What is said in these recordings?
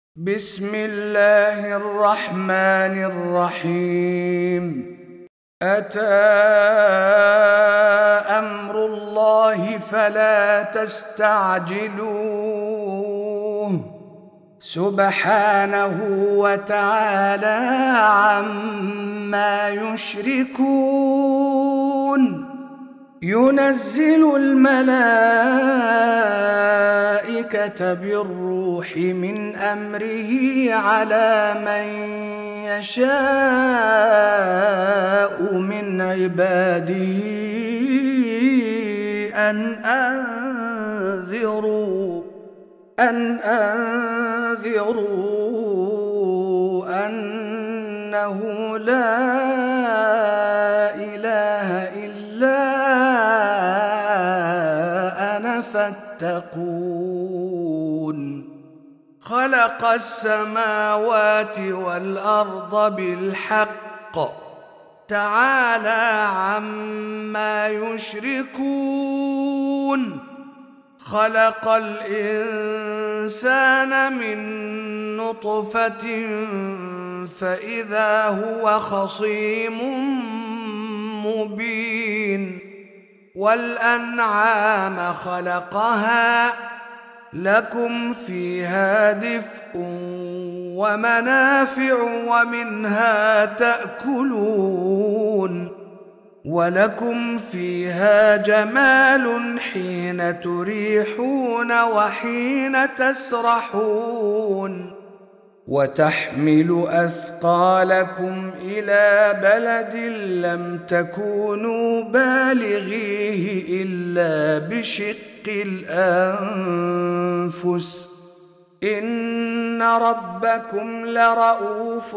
بسم الله الرحمن الرحيم. أتى أمر الله فلا تستعجلوه سبحانه وتعالى عما يشركون. ينزل الملائكة بالروح من أمره على من يشاء من عباده أن أنذروا أنه لا إله إلا أنا فاتقون. خلق السماوات والأرض بالحق تعالى عما يشركون. خلق الإنسان من نطفة فإذا هو خصيم مبين. والأنعام خلقها لكم فيها دفء ومنافع ومنها تأكلون ولكم فيها جمال حين تريحون وحين تسرحون. وتحمل أثقالكم إلى بلد لم تكونوا بالغيه إلا بشق الأنفس إن ربكم لرؤوف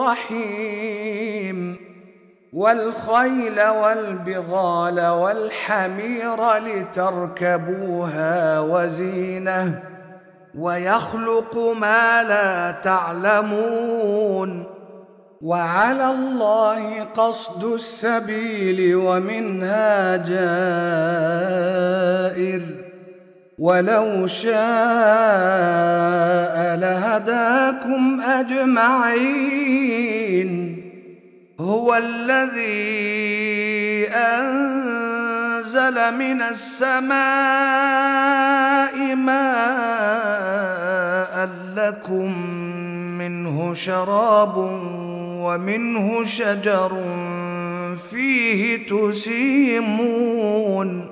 رحيم. والخيل والبغال والحمير لتركبوها وزينة ويخلق ما لا تعلمون. وعلى الله قصد السبيل ومنها جائر ولو شاء لهداكم أجمعين. هو الذي أنزل من السماء ماء لكم منه شراب ومنه شجر فيه تسيمون.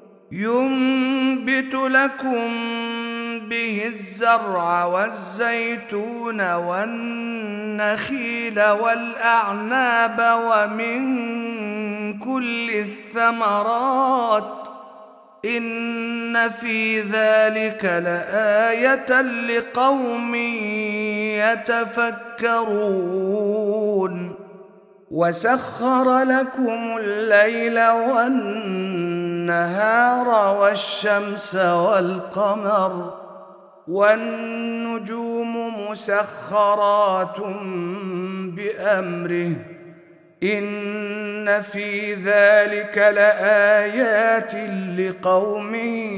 ينبت لكم به الزرع والزيتون والنخيل والأعناب ومن كل الثمرات إن في ذلك لآية لقوم يتفكرون. وسخر لكم الليل والنهار والشمس والقمر والنجوم مسخرات بأمره إن في ذلك لآيات لقوم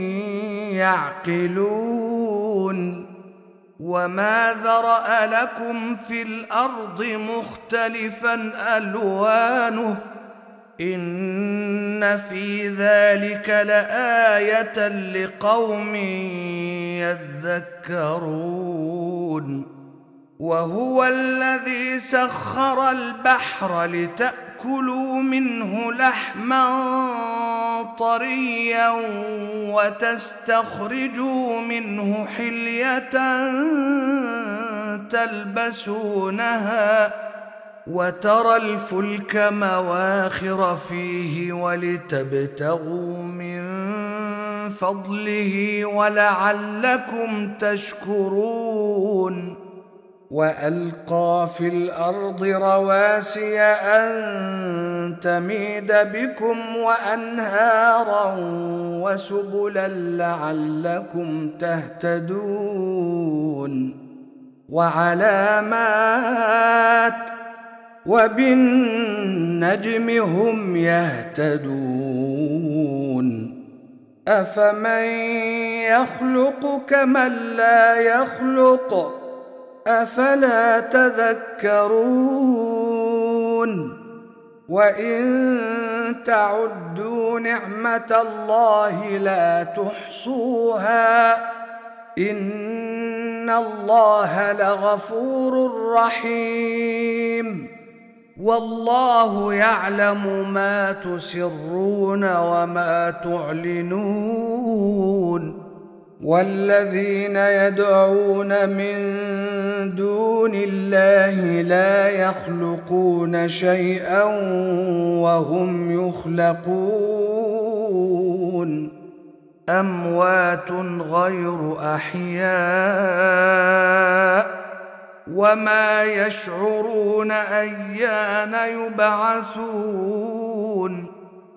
يعقلون. وما ذرأ لكم في الأرض مختلفا ألوانه إن في ذلك لآية لقوم يذكرون. وهو الذي سخر البحر لتأكلوا منه لحما طريا وتستخرجوا منه حلية تلبسونها وترى الفلك مواخر فيه ولتبتغوا من فضله ولعلكم تشكرون. وألقى في الأرض رواسي أن تميد بكم وأنهارا وسبلا لعلكم تهتدون. وعلامات وبالنجم هم يهتدون. أفمن يخلق كمن لا يخلق أفلا تذكرون وإن تعدوا نعمة الله لا تحصوها إن الله لغفور رحيم والله يعلم ما تسرون وما تعلنون والذين يدعون من دون الله لا يخلقون شيئا وهم يخلقون أموات غير أحياء وما يشعرون أيان يبعثون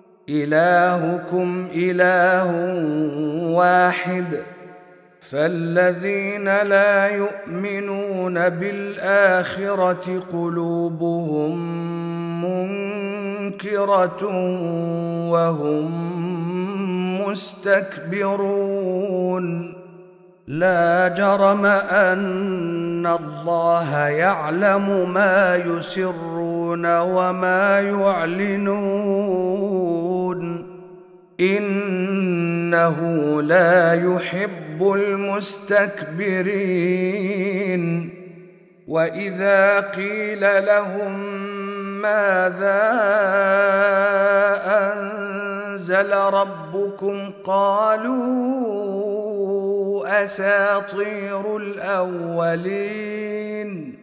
إلهكم إله واحد فالذين لا يؤمنون بالآخرة قلوبهم منكرة وهم مستكبرون لا جرم أن الله يعلم ما يسرون وما يعلنون إنه لا يحب المستكبرين وإذا قيل لهم ماذا أنزل ربكم قالوا أساطير الأولين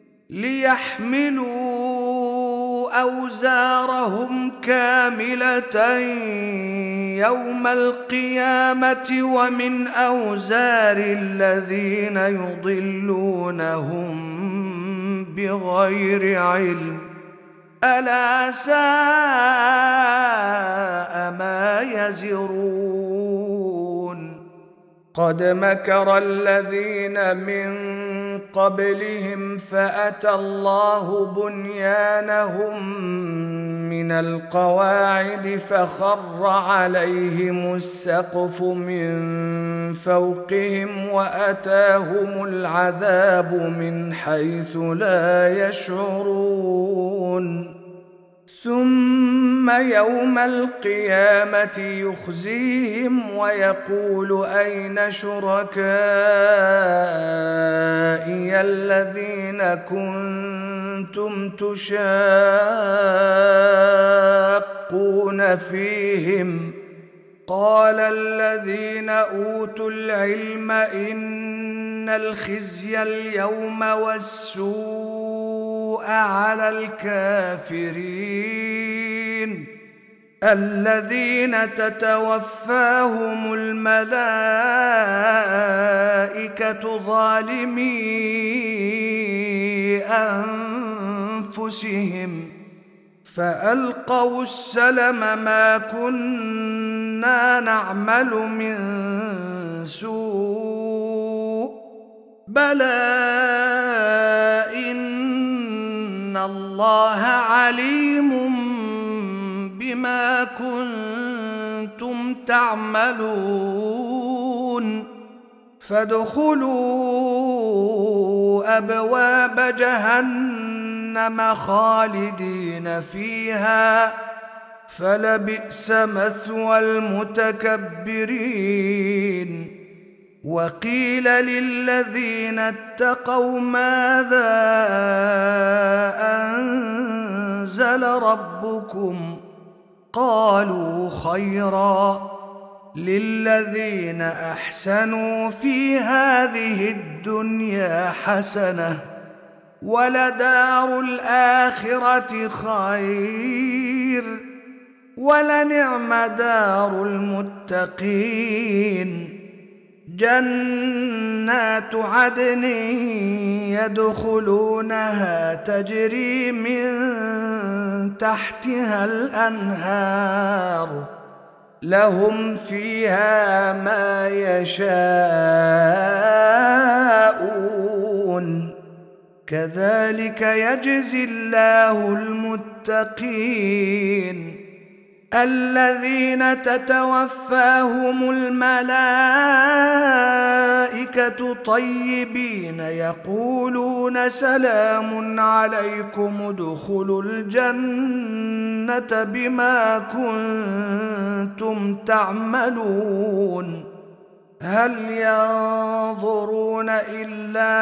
ليحملوا أوزارهم كاملة يوم القيامة ومن أوزار الذين يضلونهم بغير علم ألا ساء ما يزرون قد مكر الذين من قبلهم فأتى الله بنيانهم من القواعد فخر عليهم السقف من فوقهم وأتاهم العذاب من حيث لا يشعرون ثم يوم القيامة يخزيهم ويقول أين شركائي الذين كنتم تشاقون فيهم قال الذين أوتوا العلم إن الخزي اليوم والسوء على الكافرين الذين تتوفاهم الملائكة ظالمي أنفسهم فألقوا السلم ما كنا نعمل من سوء بلى إن الله عليم بما كنتم تعملون فادخلوا أبواب جهنم خالدين فيها فلبئس مثوى المتكبرين وقيل للذين اتقوا ماذا أنزل ربكم قالوا خيرا للذين أحسنوا في هذه الدنيا حسنة ولدار الآخرة خير ولنعم دار المتقين جنات عدن يدخلونها تجري من تحتها الأنهار لهم فيها ما يشاءون كذلك يجزي الله المتقين الذين تتوفاهم الملائكة طيبين يقولون سلام عليكم ادخلوا الجنة بما كنتم تعملون هل ينظرون إلا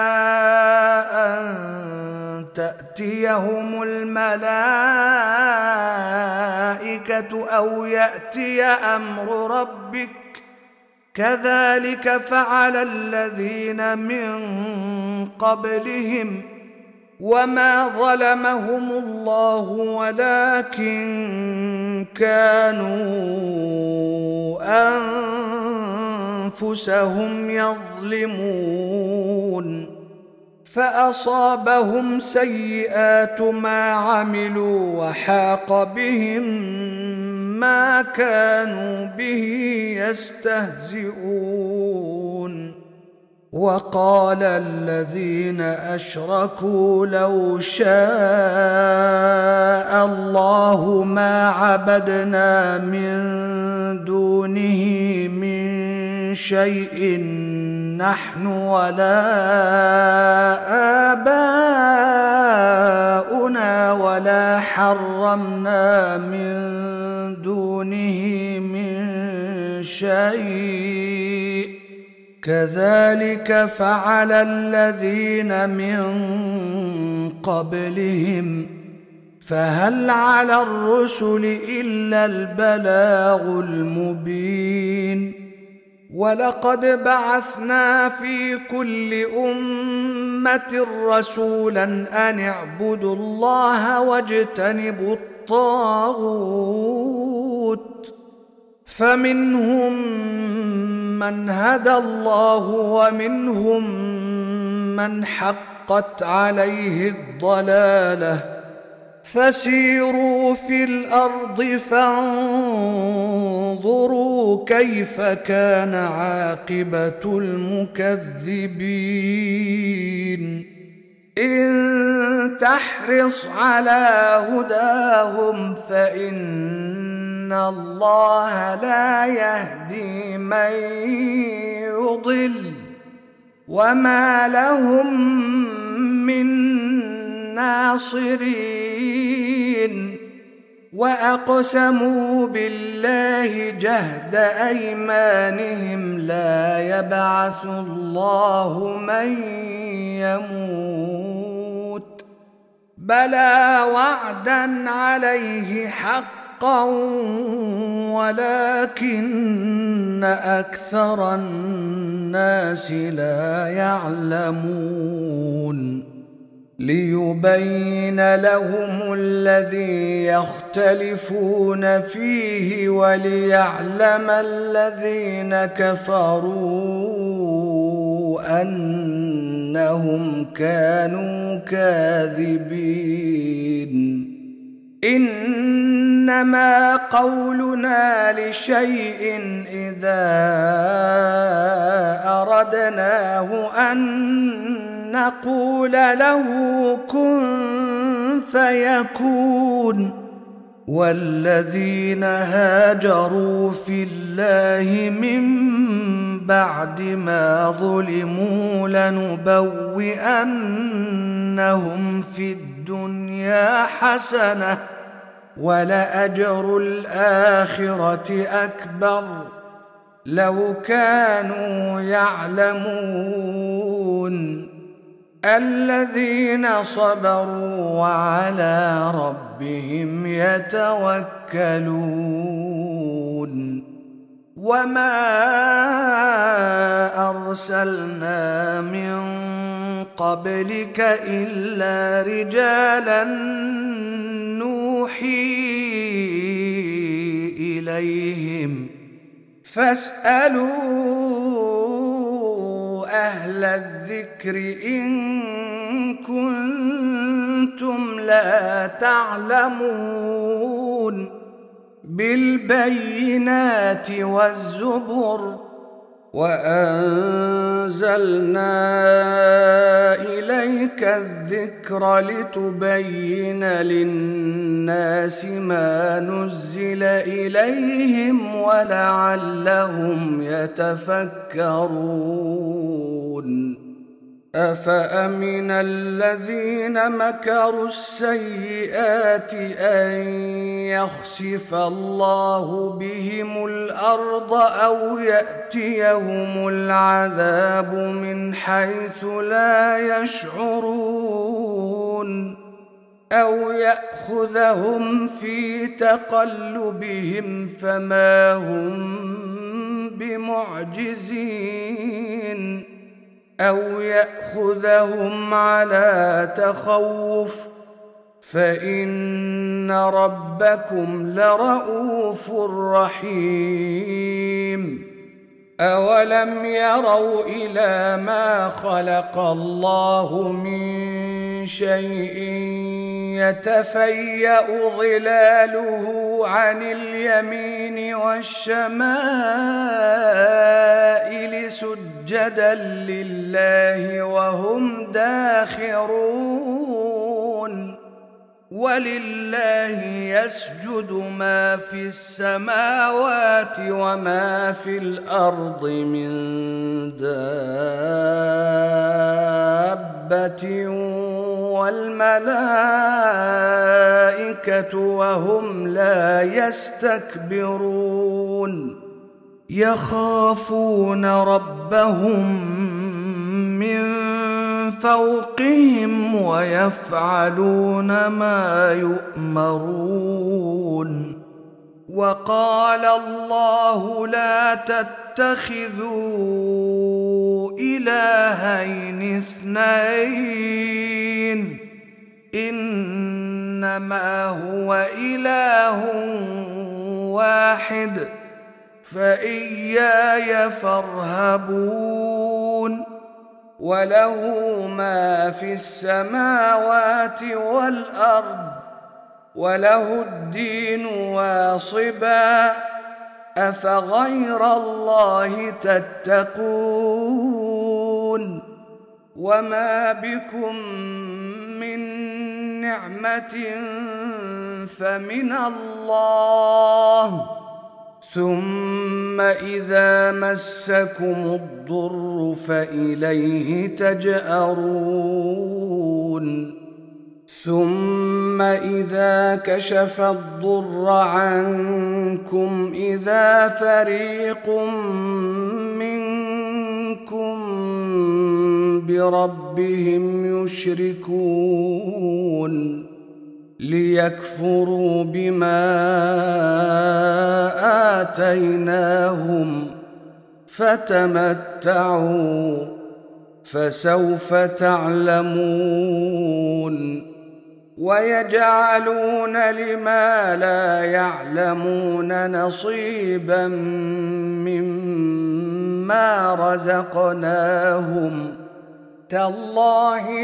أن تأتيهم الملائكة أو يأتي أمر ربك كذلك فعل الذين من قبلهم وما ظلمهم الله ولكن كانوا أنفسهم يظلمون فأصابهم سيئات ما عملوا وحاق بهم ما كانوا به يستهزئون وقال الذين أشركوا لو شاء الله ما عبدنا من دونه من شيء نحن ولا آباؤنا ولا حرمنا من دونه من شيء كذلك فعل الذين من قبلهم فهل على الرسل إلا البلاغ المبين ولقد بعثنا في كل أمة رسولا أن اعبدوا الله واجتنبوا الطاغوت فمنهم من هدى الله ومنهم من حقت عليه الضلالة فسيروا في الأرض فانظروا كيف كان عاقبة المكذبين إن تحرص على هداهم فإن الله لا يهدي من يضل وما لهم من ناصرين وأقسموا بالله جهد أيمانهم لا يبعث الله من يموت بلى وعدا عليه حقا ولكن أكثر الناس لا يعلمون ليبين لهم الذي يختلفون فيه وليعلم الذين كفروا أنهم كانوا كاذبين إنما قولنا لشيء إذا أردناه أن نقول له كن فيكون والذين هاجروا في الله من بعد ما ظلموا لنبوئنهم في الدنيا حسنة ولأجر الآخرة أكبر لو كانوا يعلمون الذين صبروا وعلى ربهم يتوكلون وما أرسلنا من قبلك إلا رجالا نوحي إليهم فاسألوا أهل الذكر إن كنتم لا تعلمون بالبينات والزبر وأنزلنا إليك إليك الذكر لتبين للناس ما نزل إليهم ولعلهم يتفكرون أفأمن الذين مكروا السيئات أن يخسف الله بهم الأرض أو يأتيهم العذاب من حيث لا يشعرون أو يأخذهم في تقلبهم فما هم بمعجزين أو يأخذهم على تخوف فإن ربكم لرؤوف رحيم أولم يروا إلى ما خلق الله من شيء يتفيأ ظلاله عن اليمين والشمائل سجدا لله وهم داخرون ولله يسجد ما في السماوات وما في الأرض من دابة والملائكة وهم لا يستكبرون يخافون ربهم من فوقهم ويفعلون ما يؤمرون وقال الله لا تتخذوا إلهين اثنين إنما هو إله واحد فإياي فارهبون وله ما في السماوات والأرض وله الدين واصبا أفغير الله تتقون وما بكم من نعمة فمن الله ثم إذا مسكم الضر فإليه تجأرون ثم إذا كشف الضر عنكم إذا فريق منكم بربهم يشركون ليكفروا بما آتيناهم فتمتعوا فسوف تعلمون ويجعلون لما لا يعلمون نصيبا مما رزقناهم تالله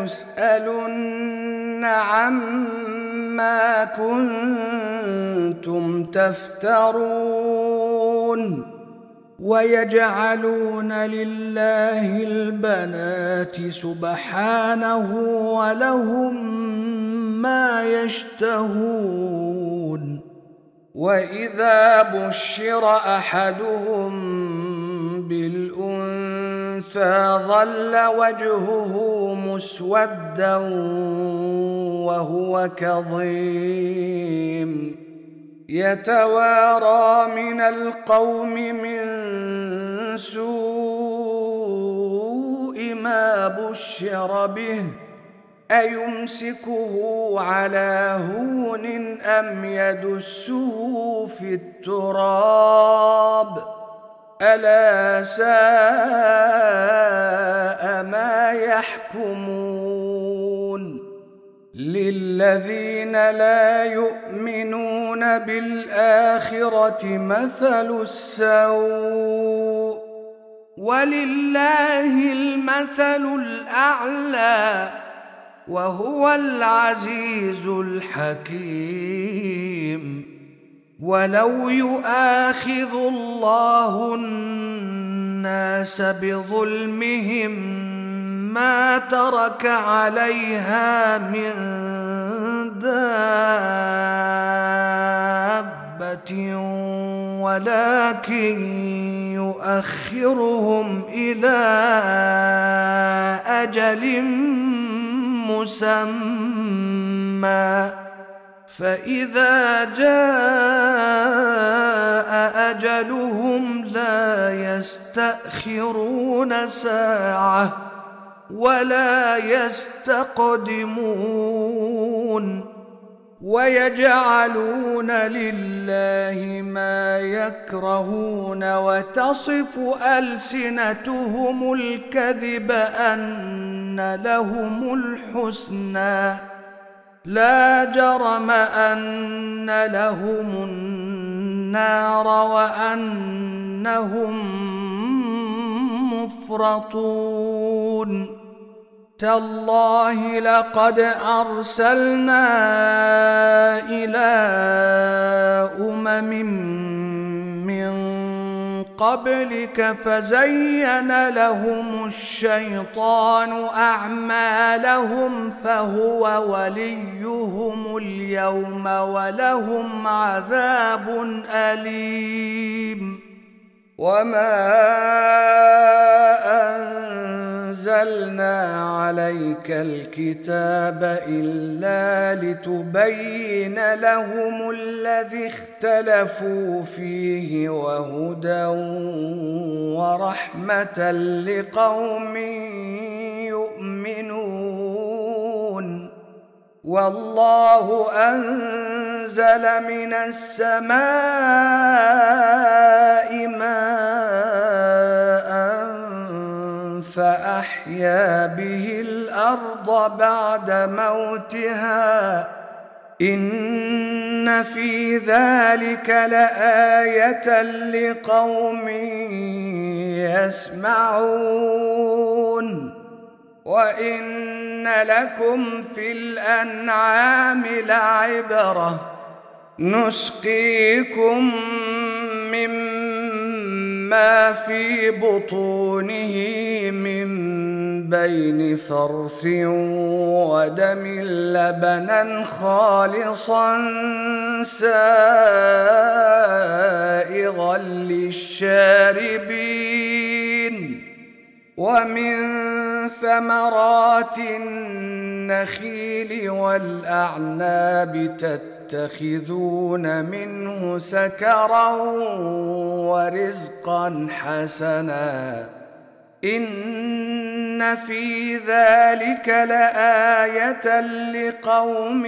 لتسألن عما كنتم تفترون ويجعلون لله البنات سبحانه ولهم ما يشتهون وإذا بشر أحدهم بالأنثى ظل وجهه مسودا وهو كظيم يتوارى من القوم من سوء ما بشر به أيمسكه على هون أم يدسه في التراب ألا ساء ما يحكمون للذين لا يؤمنون بالآخرة مثل السوء ولله المثل الأعلى وهو العزيز الحكيم ولو يؤاخذ الله الناس بظلمهم ما ترك عليها من دابة ولكن يؤخرهم إلى أجل مسمى فإذا جاء أجلهم لا يستأخرون ساعة ولا يستقدمون ويجعلون لله ما يكرهون وتصف ألسنتهم الكذب أن لهم الحسنى لا جرم أن لهم النار وأنهم مفرطون تالله لقد أرسلنا إلى من قبلك فزين لهم الشيطان أعمالهم فهو وليهم اليوم ولهم عذاب أليم وما أنزلنا عليك الكتاب إلا لتبين لهم الذي اختلفوا فيه وهدى ورحمة لقوم يؤمنون والله أنزل من السماء ماء فأحيا به الأرض بعد موتها إن في ذلك لآية لقوم يسمعون وإن لكم في الأنعام لعبرة نسقيكم مما في بطونه من بين فرث ودم لبنا خالصا سائغا للشاربين ومن ثمرات النخيل والأعناب تتخذون منه سكرا ورزقا حسنا إن في ذلك لآية لقوم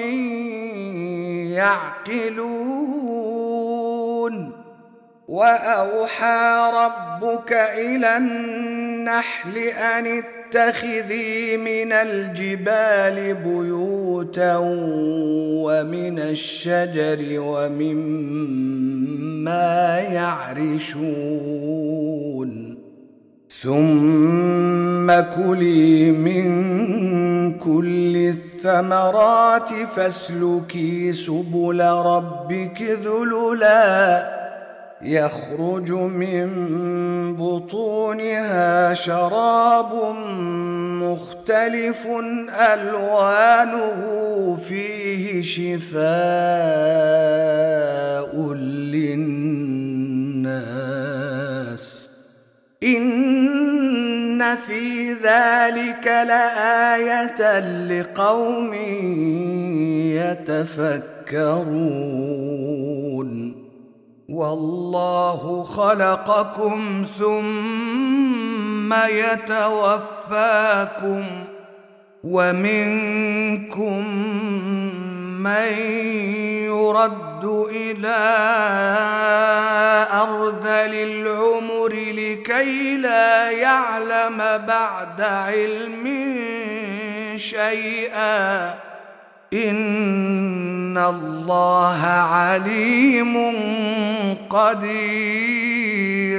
يعقلون وأوحى ربك إلى النحل أن اتخذي من الجبال بيوتا ومن الشجر ومما يعرشون ثم كلي من كل الثمرات فاسلكي سبل ربك ذللا يخرج من بطونها شراب مختلف ألوانه فيه شفاء للناس إن في ذلك لآية لقوم يتفكرون والله خلقكم ثم يتوفاكم ومنكم من يرد إلى أرذل العمر لكي لا يعلم بعد علم شيئا إن الله عليم قدير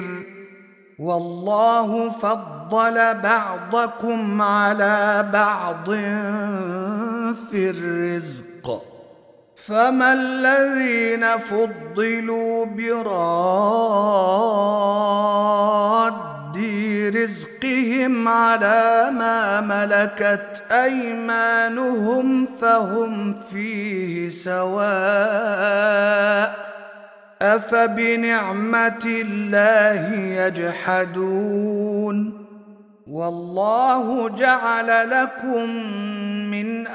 والله فضل بعضكم على بعض في الرزق فما الذين فضلوا براد رزقهم على ما ملكت أيمانهم فهم فيه سواء أفبنعمة الله يجحدون والله جعل لكم من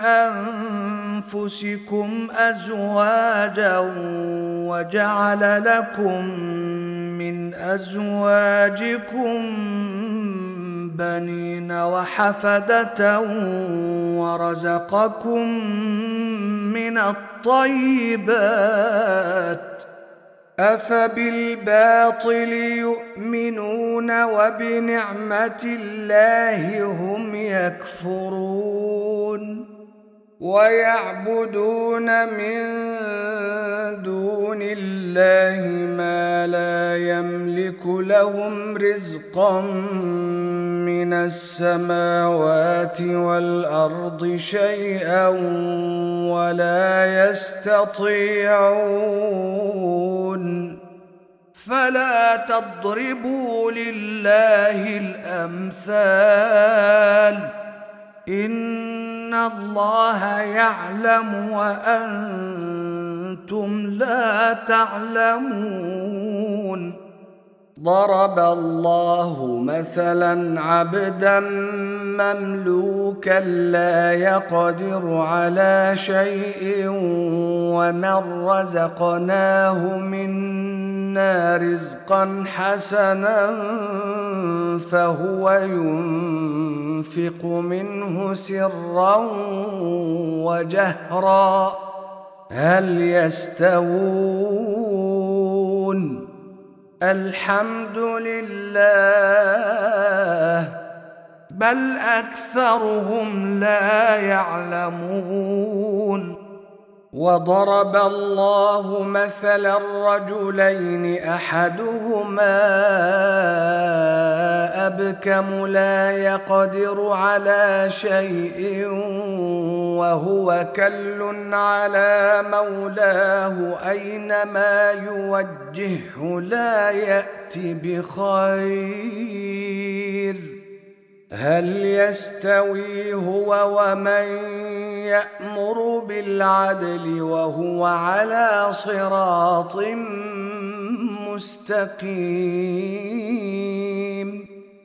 أنفسكم أزواجا وجعل لكم من أزواجكم بنين وحفدة ورزقكم من الطيبات أفبالباطل يؤمنون وبنعمة الله هم يكفرون ويعبدون من دون الله ما لا يملك لهم رزقا من السماوات والأرض شيئا ولا يستطيعون فلا تضربوا لله الأمثال إن الله يعلم وأنتم لا تعلمون ضرب الله مثلا عبدا مملوكا لا يقدر على شيء ومن رزقناه منا رزقا حسنا فهو ينفق منه سرا وجهرا هل يستوون الحمد لله بل أكثرهم لا يعلمون وضرب الله مثلا رجلين أحدهما أبكم لا يقدر على شيء وهو كل على مولاه أينما يوجهه لا يأتي بخير هل يستوي هو ومن يأمر بالعدل وهو على صراط مستقيم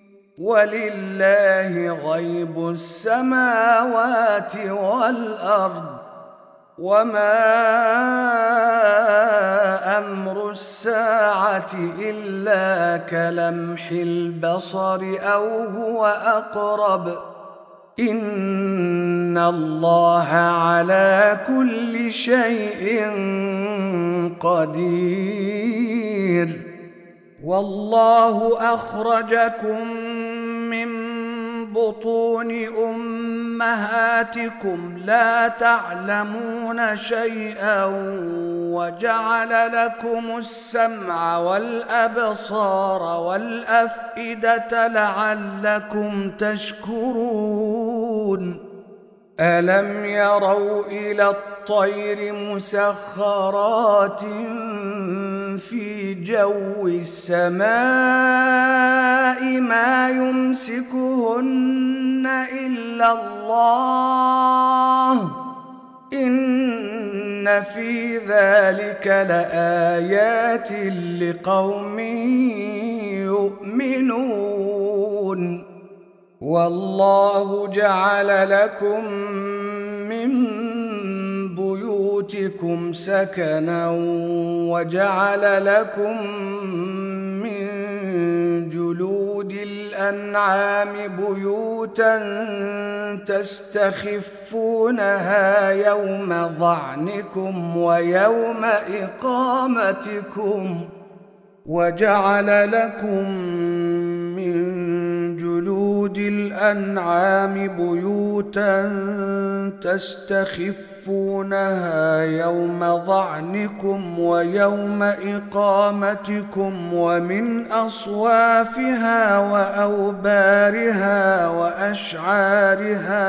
ولله غيب السماوات والأرض وما أمر الساعة إلا كلمح البصر أو هو أقرب إن الله على كل شيء قدير والله أخرجكم من بطون أمهاتكم لا تعلمون شيئا وجعل لكم السمع والأبصار والأفئدة لعلكم تشكرون ألم يروا إلى الطير مسخرات في جو السماء ما يمسكهن إلا الله إن في ذلك لآيات لقوم يؤمنون والله جعل لكم من بيوتكم سكنا وجعل لكم من جلود الأنعام بيوتا تستخفونها يوم ظعنكم ويوم إقامتكم وجعل لكم من جلود الأنعام بيوتا تستخفونها يوم ظعنكم ويوم إقامتكم ومن أصوافها وأوبارها وأشعارها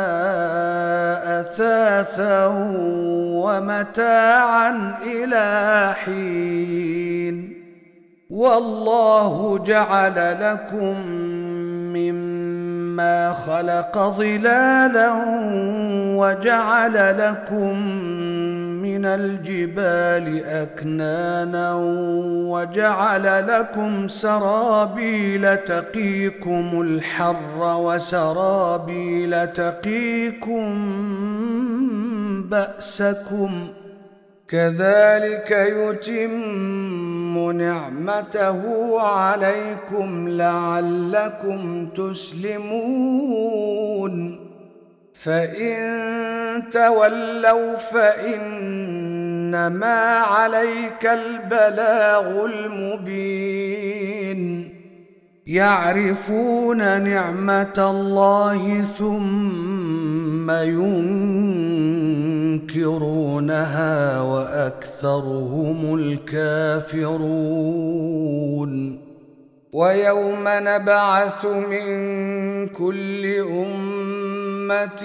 أثاثا ومتاعا إلى حين والله جعل لكم مما خلق ظلالا وجعل لكم من الجبال أكنانا وجعل لكم سرابيل تقيكم الحر وسرابيل تقيكم بأسكم كذلك يتم نعمته عليكم لعلكم تسلمون فإن تولوا فإنما عليك البلاغ المبين يعرفون نعمة الله ثم ينكرونها وأكثرهم الكافرون ويوم نبعث من كل أمة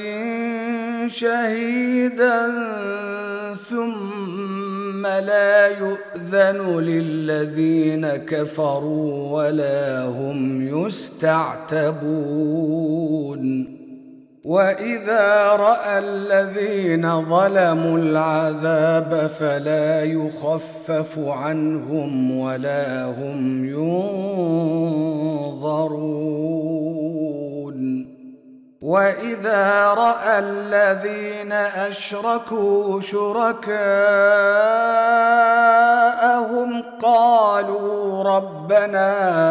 شهيدا ثم لا يؤذن للذين كفروا ولا هم يستعتبون وإذا رأى الذين ظلموا العذاب فلا يخفف عنهم ولا هم ينظرون وإذا رأى الذين أشركوا شركاءهم قالوا ربنا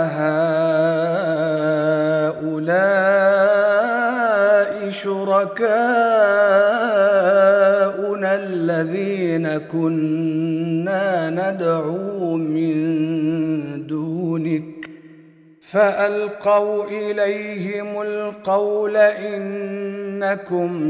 هؤلاء شركاؤنا الذين كنا ندعو من دونك فألقوا إليهم القول إنكم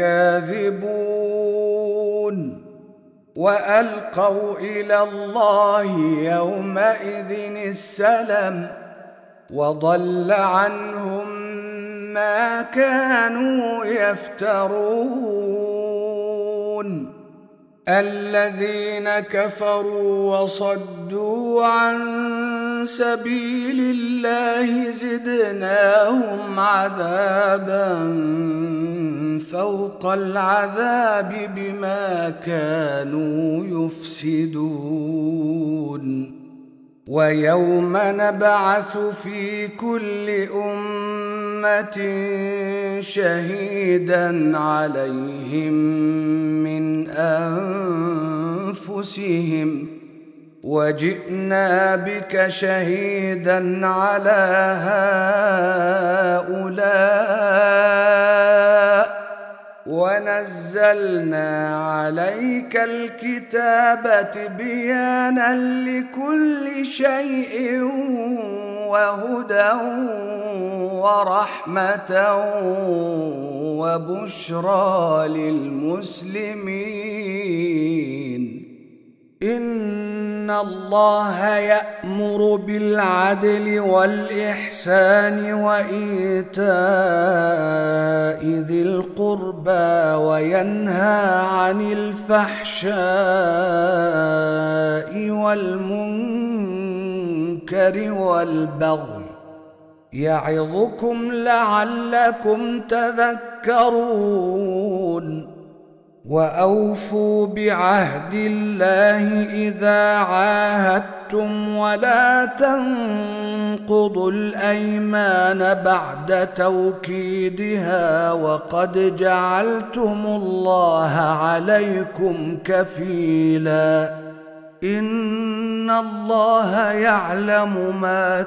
لكاذبون وألقوا إلى الله يومئذ السلم وضل عنهم ما كانوا يفترون الذين كفروا وصدوا عن سبيل الله زدناهم عذابا فوق العذاب بما كانوا يفسدون ويوم نبعث في كل أمة شهيدا عليهم من أنفسهم وجئنا بك شهيدا على هؤلاء ونزلنا عليك الكتاب تبيانا لكل شيء وهدى ورحمة وبشرى للمسلمين إن الله يأمر بالعدل والإحسان وإيتاء ذي القربى وينهى عن الفحشاء والمنكر والبغي يعظكم لعلكم تذكرون وأوفوا بعهد الله إذا عاهدتم ولا تنقضوا الأيمان بعد توكيدها وقد جعلتم الله عليكم كفيلا إن الله يعلم ما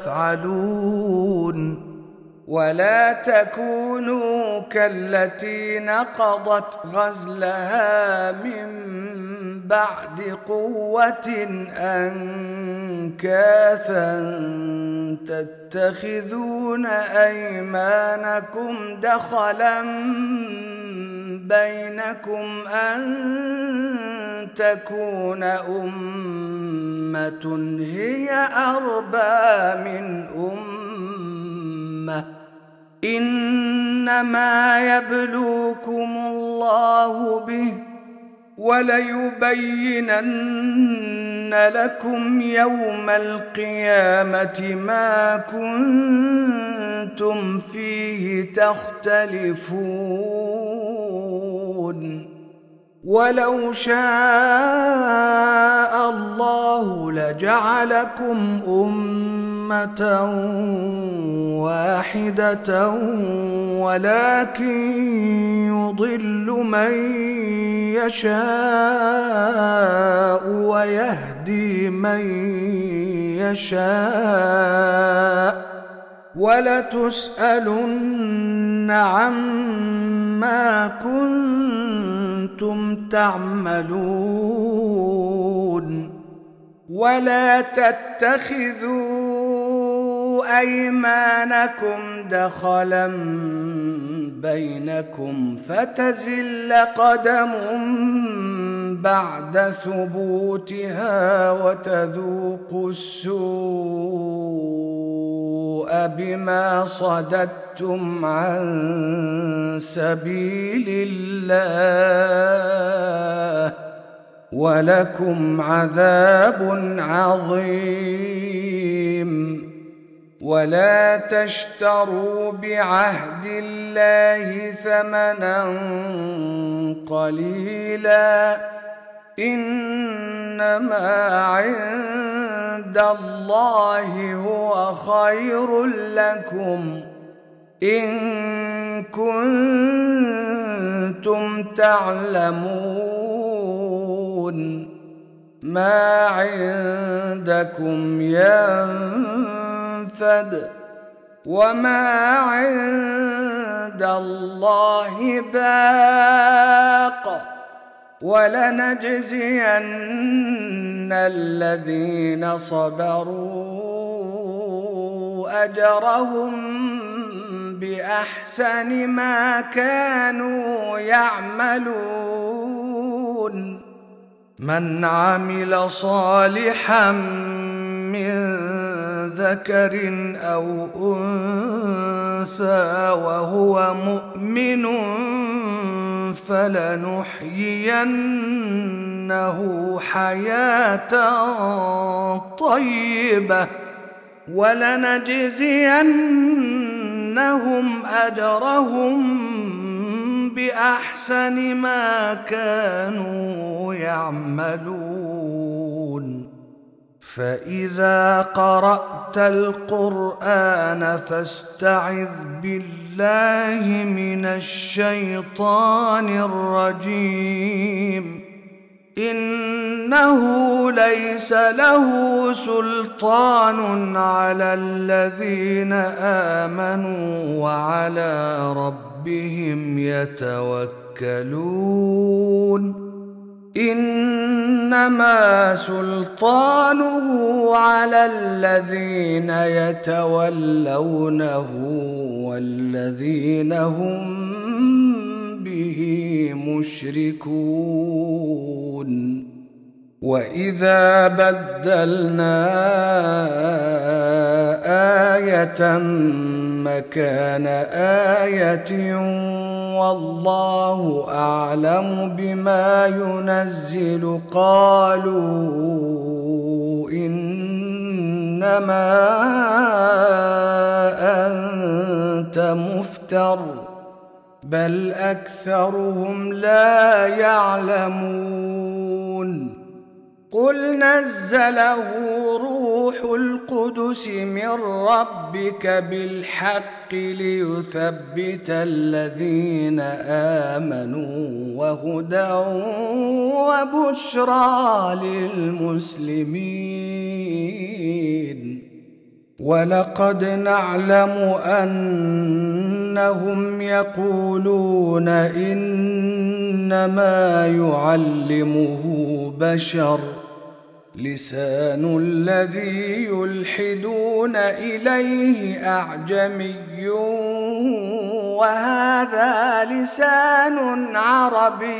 تفعلون ولا تكونوا كالتي نقضت غزلها من بعد قوة أنكاثا تتخذون أيمانكم دخلا بينكم أن تكون أمة هي أربى من أمة إنما يبلوكم الله به وليبينن لكم يوم القيامة ما كنتم فيه تختلفون ولو شاء الله لجعلكم أمة واحدة ولكن يضل من يشاء ويهدي من يشاء ولتسألن عما كنتم تعملون ولا تتخذوا أيمانكم دخلا بينكم فتزل قدم بعد ثبوتها وتذوقوا السوء بما صددتم عن سبيل الله ولكم عذاب عظيم ولا تشتروا بعهد الله ثمنا قليلا إنما عند الله هو خير لكم إن كنتم تعلمون ما عندكم ينفد وما عند الله باق ولنجزين الذين صبروا أجرهم بأحسن ما كانوا يعملون من عمل صالحا من ذكر أو أنثى وهو مؤمن فلنحيينه حياة طيبة ولنجزينهم أجرهم بأحسن ما كانوا يعملون فإذا قرأت القرآن فاستعذ بالله من الشيطان الرجيم إنه ليس له سلطان على الذين آمنوا وعلى ربهم يتوكلون إنما سلطانه على الذين يتولونه والذين هم به مشركون وإذا بدلنا آية مكان آية والله أعلم بما ينزل قالوا إنما أنت مفتر بل أكثرهم لا يعلمون قل نزله روح القدس من ربك بالحق ليثبت الذين آمنوا وهدى وبشرى للمسلمين ولقد نعلم أنهم يقولون إنما يعلمه بشر لسان الذي يلحدون إليه أعجمي وهذا لسان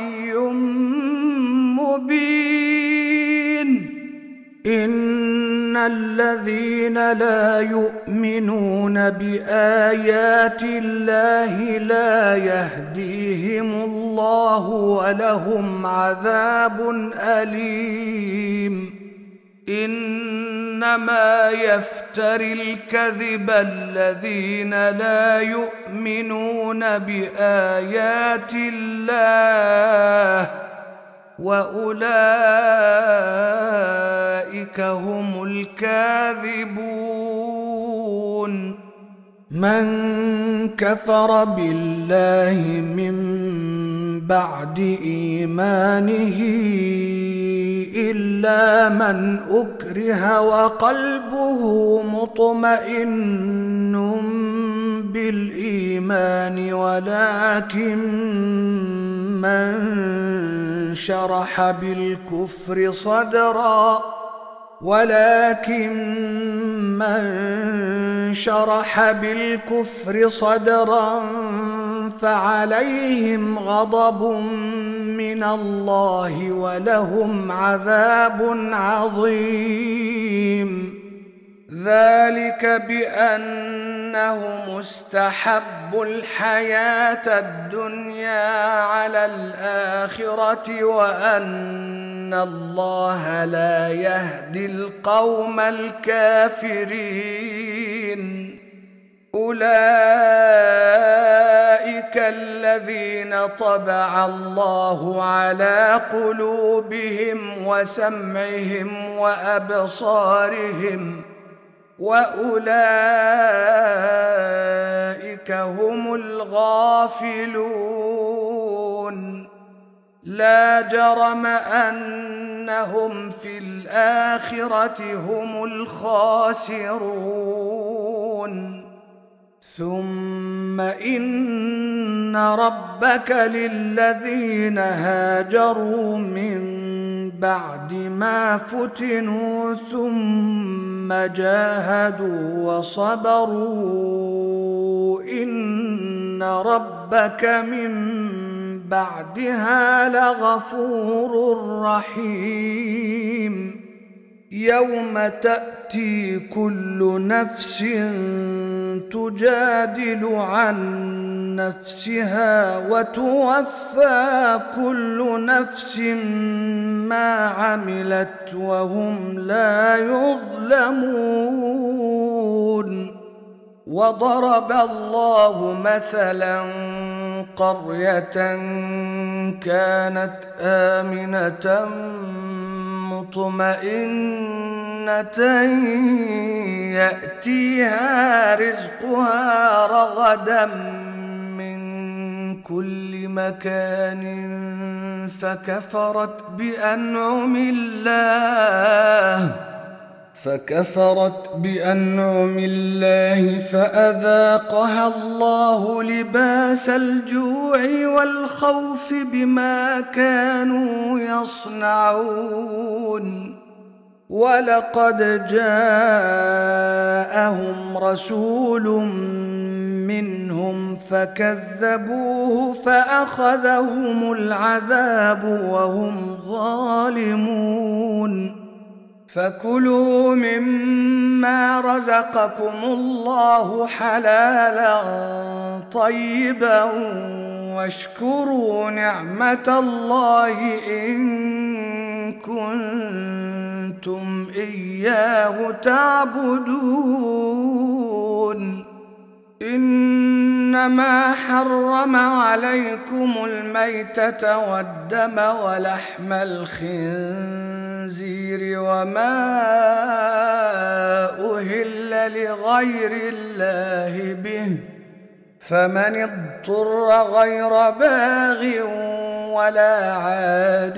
عربي مبين الذين لا يؤمنون بآيات الله لا يهديهم الله ولهم عذاب أليم. إنما يفتري الكذب الذين لا يؤمنون بآيات الله وأولئك هم الكاذبون. من كفر بالله من بعد إيمانه إلا من أكره وقلبه مطمئن بالإيمان ولكن من شرح بالكفر صدرا فعليهم غضب من الله ولهم عذاب عظيم. ذلك بأنهم استحبوا الحياة الدنيا على الآخرة وأن الله لا يهدي القوم الكافرين. أولئك الذين طبع الله على قلوبهم وسمعهم وأبصارهم وأولئك هم الغافلون. لا جرم أنهم في الآخرة هم الخاسرون. ثم إن ربك للذين هاجروا من بعد ما فتنوا ثم جاهدوا وصبروا إن ربك من بعدها لغفور رحيم. يوم تأتي كل نفس تجادل عن نفسها وتوفى كل نفس ما عملت وهم لا يظلمون. وضرب الله مثلا قرية كانت آمنة مطمئنة يأتيها رزقها رغدا من كل مكان فكفرت بأنعم الله فأذاقها الله لباس الجوع والخوف بما كانوا يصنعون. ولقد جاءهم رسول منهم فكذبوه فأخذهم العذاب وهم ظالمون. فكلوا مما رزقكم الله حلالا طيبا واشكروا نعمة الله إن كنتم إياه تعبدون. إنما حرم عليكم الميتة والدم ولحم الخنزير وما أهل لغير الله به، فمن اضطر غير باغ ولا عاد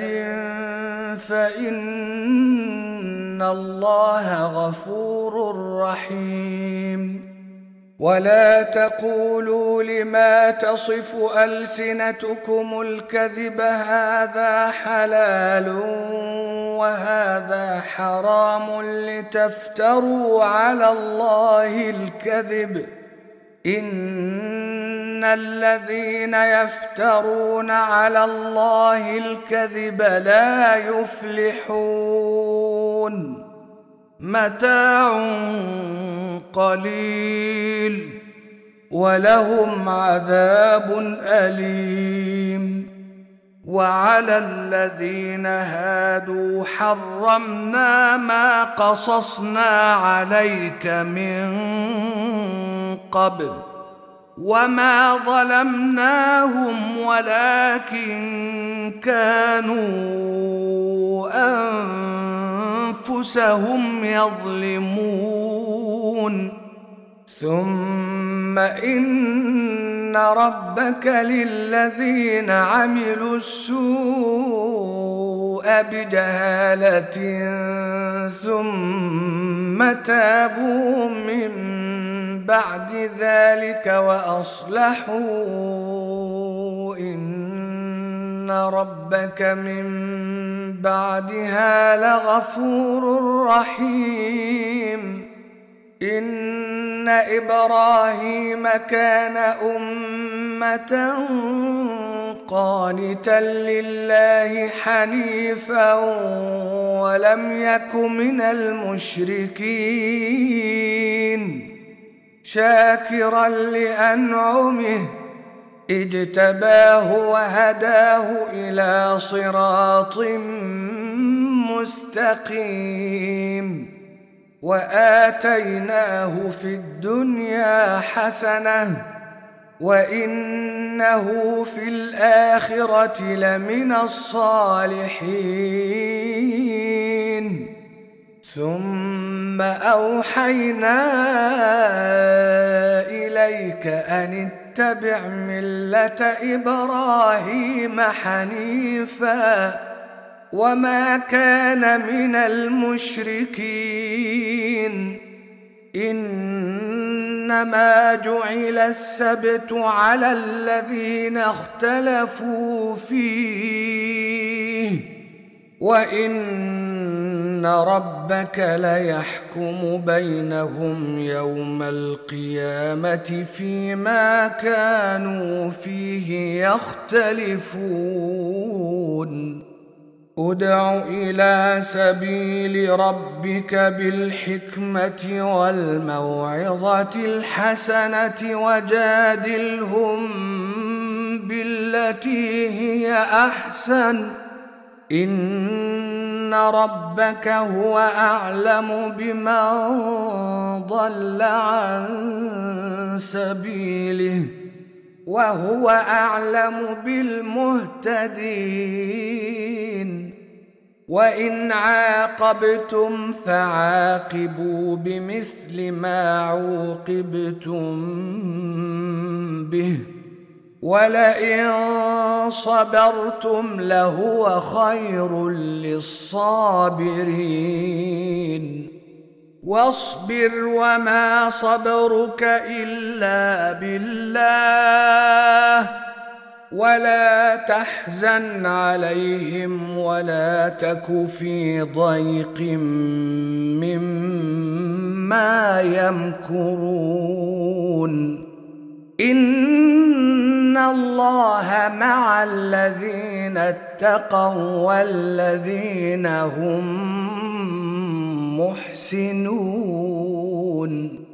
فإن الله غفور رحيم. ولا تقولوا لما تصف ألسنتكم الكذب هذا حلال وهذا حرام لتفتروا على الله الكذب. إن الذين يفترون على الله الكذب لا يفلحون. متاع قليل ولهم عذاب أليم. وعلى الذين هادوا حرمنا ما قصصنا عليك من قبل وما ظلمناهم ولكن كانوا أنفسهم يظلمون. ثم إن ربك للذين عملوا السوء بجهالة ثم تابوا من بعد ذلك وأصلحوا إن ربك من بعدها لغفور رحيم. إن إبراهيم كان أمة قانتا لله حنيفا ولم يك من المشركين شاكرا لأنعمه اجتباه وهداه إلى صراط مستقيم. وآتيناه في الدنيا حسنة وإنه في الآخرة لمن الصالحين. ثم أوحينا إليك أن اتبع ملة إبراهيم حنيفا وما كان من المشركين. إنما جعل السبت على الذين اختلفوا فيه وإن ربك ليحكم بينهم يوم القيامة فيما كانوا فيه يختلفون. ادع إلى سبيل ربك بالحكمة والموعظة الحسنة وجادلهم بالتي هي أحسن إن ربك هو أعلم بمن ضل عن سبيله وهو أعلم بالمهتدين. وإن عاقبتم فعاقبوا بمثل ما عوقبتم به ولئن صبرتم لهو خير للصابرين. واصبر وما صبرك إلا بالله ولا تحزن عليهم ولا تك في ضيق مما يمكرون. إن الله مع الذين اتقوا والذين هم محسنون.